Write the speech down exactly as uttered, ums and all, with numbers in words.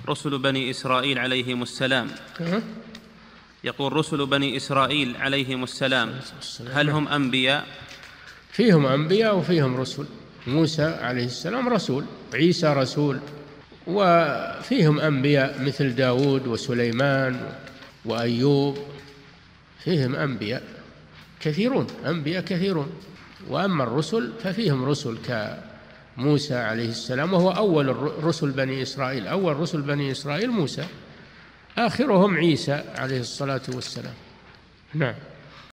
رسل بني إسرائيل عليهم السلام. يقول رسل بني إسرائيل عليهم السلام هل هم أنبياء؟ فيهم أنبياء وفيهم رسل. موسى عليه السلام رسول، عيسى رسول، وفيهم أنبياء مثل داود وسليمان وأيوب، فيهم أنبياء كثيرون، أنبياء كثيرون. وأما الرسل ففيهم رسل كموسى عليه السلام، وهو أول رسل بني إسرائيل. أول رسل بني إسرائيل موسى، آخرهم عيسى عليه الصلاة والسلام. نعم.